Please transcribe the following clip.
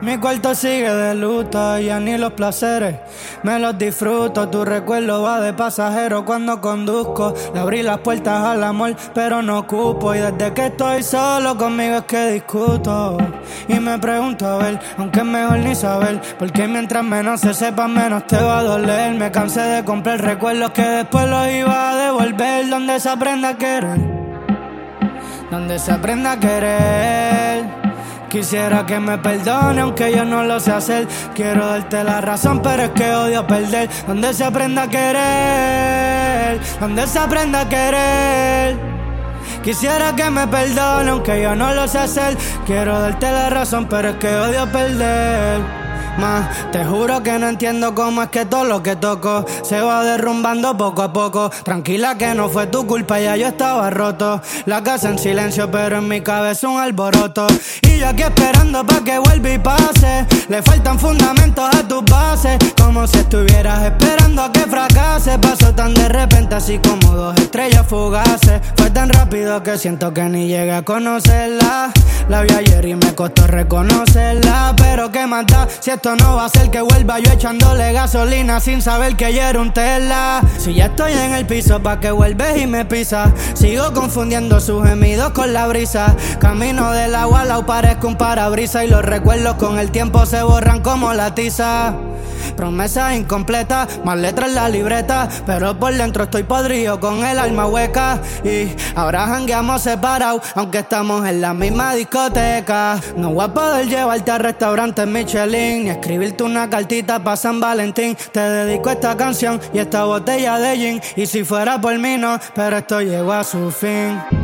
Mi cuarto sigue de luto, ya ni los placeres me los disfruto. Tu recuerdo va de pasajero cuando conduzco. Le abrí las puertas al amor, pero no ocupo. Y desde que estoy solo conmigo es que discuto. Y me pregunto a ver, aunque es mejor ni saber, porque mientras menos se sepa, menos te va a doler. Me cansé de comprar recuerdos que después los iba a devolver. Donde se aprenda a querer, donde se aprenda a querer. Quisiera que me perdone aunque yo no lo sé hacer. Quiero darte la razón pero es que odio perder. Donde se aprenda a querer, donde se aprenda a querer. Quisiera que me perdone aunque yo no lo sé hacer. Quiero darte la razón pero es que odio perder. Te juro que no entiendo cómo es que todo lo que toco se va derrumbando poco a poco. Tranquila que no fue tu culpa, ya yo estaba roto. La casa en silencio pero en mi cabeza un alboroto. Y yo aquí esperando pa' que vuelva y pase. Le faltan fundamentos a tus bases, como si estuvieras esperando a que fracase. Pasó tan de repente así como dos estrellas fugaces. Fue tan rápido que siento que ni llegué a conocerla. La vi ayer y me costó reconocerla. Pero qué más da si esto no va a ser que vuelva yo echándole gasolina sin saber que ya era un Tesla. Si ya estoy en el piso pa' que vuelves y me pisas. Sigo confundiendo sus gemidos con la brisa. Camino del agua al lado, parezco un parabrisas. Y los recuerdos con el tiempo se borran como la tiza. Promesas incompletas, más letras en la libreta. Pero por dentro estoy podrido con el alma hueca. Y ahora jangueamos separados, aunque estamos en la misma discoteca. No voy a poder llevarte a restaurantes Michelin, ni escribirte una cartita pa' San Valentín. Te dedico esta canción y esta botella de gin. Y si fuera por mí no, pero esto llegó a su fin.